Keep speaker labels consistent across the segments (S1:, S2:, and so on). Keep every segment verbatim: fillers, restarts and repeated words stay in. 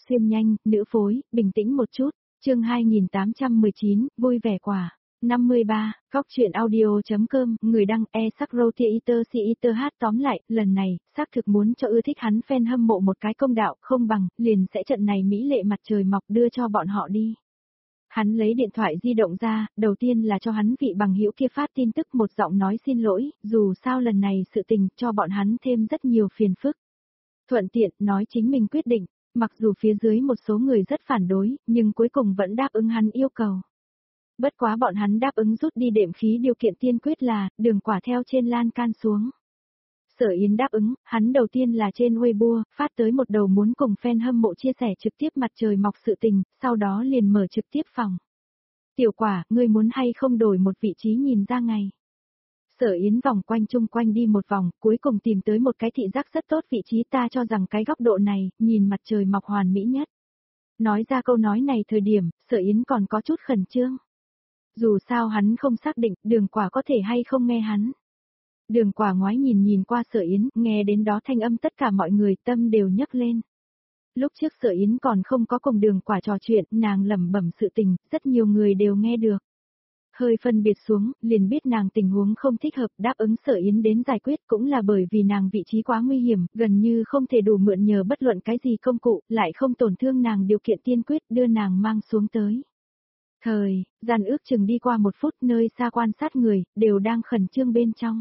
S1: xuyên nhanh, nữ phối, bình tĩnh một chút. Chương hai nghìn tám trăm mười chín, vui vẻ quả. năm mươi ba, góc truyện audio.com, người đăng e sắc roti eater si eater hát tóm lại, lần này, xác thực muốn cho ưa thích hắn fan hâm mộ một cái công đạo, không bằng, liền sẽ trận này mỹ lệ mặt trời mọc đưa cho bọn họ đi. Hắn lấy điện thoại di động ra, đầu tiên là cho hắn vị bằng hữu kia phát tin tức một giọng nói xin lỗi, dù sao lần này sự tình cho bọn hắn thêm rất nhiều phiền phức. Thuận tiện, nói chính mình quyết định, mặc dù phía dưới một số người rất phản đối, nhưng cuối cùng vẫn đáp ứng hắn yêu cầu. Bất quá bọn hắn đáp ứng rút đi đệm khí điều kiện tiên quyết là, đường quả theo trên lan can xuống. Sở Yến đáp ứng, hắn đầu tiên là trên Weibo, phát tới một đầu muốn cùng fan hâm mộ chia sẻ trực tiếp mặt trời mọc sự tình, sau đó liền mở trực tiếp phòng. Tiểu quả, ngươi muốn hay không đổi một vị trí nhìn ra ngày. Sở Yến vòng quanh chung quanh đi một vòng, cuối cùng tìm tới một cái thị giác rất tốt vị trí, ta cho rằng cái góc độ này, nhìn mặt trời mọc hoàn mỹ nhất. Nói ra câu nói này thời điểm, Sở Yến còn có chút khẩn trương. Dù sao hắn không xác định đường quả có thể hay không nghe hắn. Đường quả ngoái nhìn nhìn qua Sở Yến, nghe đến đó thanh âm tất cả mọi người tâm đều nhấc lên. Lúc trước Sở Yến còn không có cùng đường quả trò chuyện, nàng lẩm bẩm sự tình, rất nhiều người đều nghe được. Hơi phân biệt xuống, liền biết nàng tình huống không thích hợp, đáp ứng Sở Yến đến giải quyết cũng là bởi vì nàng vị trí quá nguy hiểm, gần như không thể đủ mượn nhờ bất luận cái gì công cụ, lại không tổn thương nàng điều kiện tiên quyết đưa nàng mang xuống tới. Thời, gian ước chừng đi qua một phút nơi xa quan sát người, đều đang khẩn trương bên trong.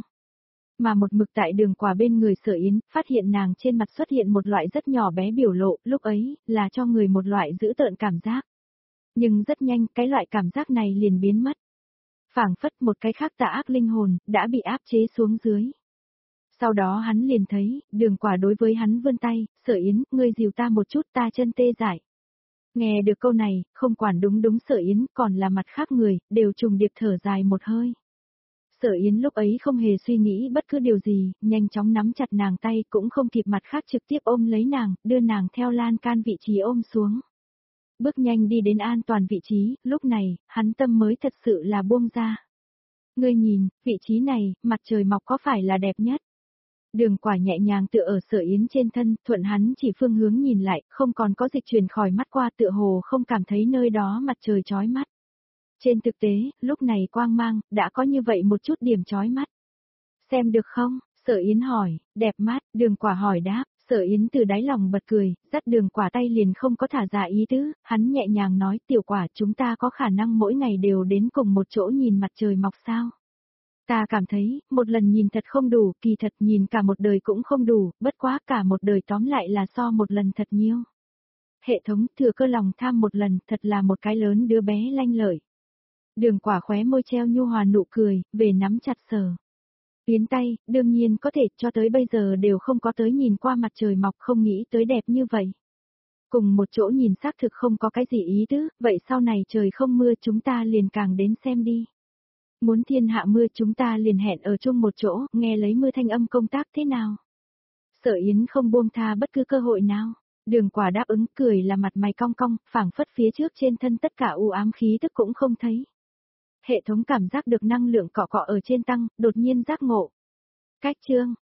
S1: Mà một mực tại đường quả bên người Sở Yến, phát hiện nàng trên mặt xuất hiện một loại rất nhỏ bé biểu lộ, lúc ấy, là cho người một loại dữ tợn cảm giác. Nhưng rất nhanh, cái loại cảm giác này liền biến mất. Phảng phất một cái khác tà ác linh hồn, đã bị áp chế xuống dưới. Sau đó hắn liền thấy, đường quả đối với hắn vươn tay, Sở Yến, ngươi dìu ta một chút ta chân tê dại. Nghe được câu này, không quản đúng đúng Sở Yến, còn là mặt khác người, đều trùng điệp thở dài một hơi. Sở Yến lúc ấy không hề suy nghĩ bất cứ điều gì, nhanh chóng nắm chặt nàng tay cũng không kịp mặt khác trực tiếp ôm lấy nàng, đưa nàng theo lan can vị trí ôm xuống. Bước nhanh đi đến an toàn vị trí, lúc này, hắn tâm mới thật sự là buông ra. Ngươi nhìn, vị trí này, mặt trời mọc có phải là đẹp nhất? Đường quả nhẹ nhàng tựa ở Sở Yến trên thân, thuận hắn chỉ phương hướng nhìn lại, không còn có dịch chuyển khỏi mắt qua tựa hồ không cảm thấy nơi đó mặt trời chói mắt. Trên thực tế, lúc này quang mang, đã có như vậy một chút điểm chói mắt. Xem được không? Sở Yến hỏi, đẹp mắt, đường quả hỏi đáp, Sở Yến từ đáy lòng bật cười, dắt đường quả tay liền không có thả ra ý tứ, hắn nhẹ nhàng nói tiểu quả chúng ta có khả năng mỗi ngày đều đến cùng một chỗ nhìn mặt trời mọc sao. Ta cảm thấy, một lần nhìn thật không đủ, kỳ thật nhìn cả một đời cũng không đủ, bất quá cả một đời tóm lại là so một lần thật nhiều. Hệ thống thừa cơ lòng tham một lần thật là một cái lớn đứa bé lanh lợi. Đường quả khóe môi treo nhu hòa nụ cười, về nắm chặt Sở Yến tay, đương nhiên có thể cho tới bây giờ đều không có tới nhìn qua mặt trời mọc không nghĩ tới đẹp như vậy. Cùng một chỗ nhìn xác thực không có cái gì ý tứ, vậy sau này trời không mưa chúng ta liền càng đến xem đi. Muốn thiên hạ mưa chúng ta liền hẹn ở chung một chỗ, nghe lấy mưa thanh âm công tác thế nào. Sở Yến không buông tha bất cứ cơ hội nào. Đường quả đáp ứng cười là mặt mày cong cong, phảng phất phía trước trên thân tất cả u ám khí tức cũng không thấy. Hệ thống cảm giác được năng lượng cọ cọ ở trên tăng, đột nhiên giác ngộ. Cách chương,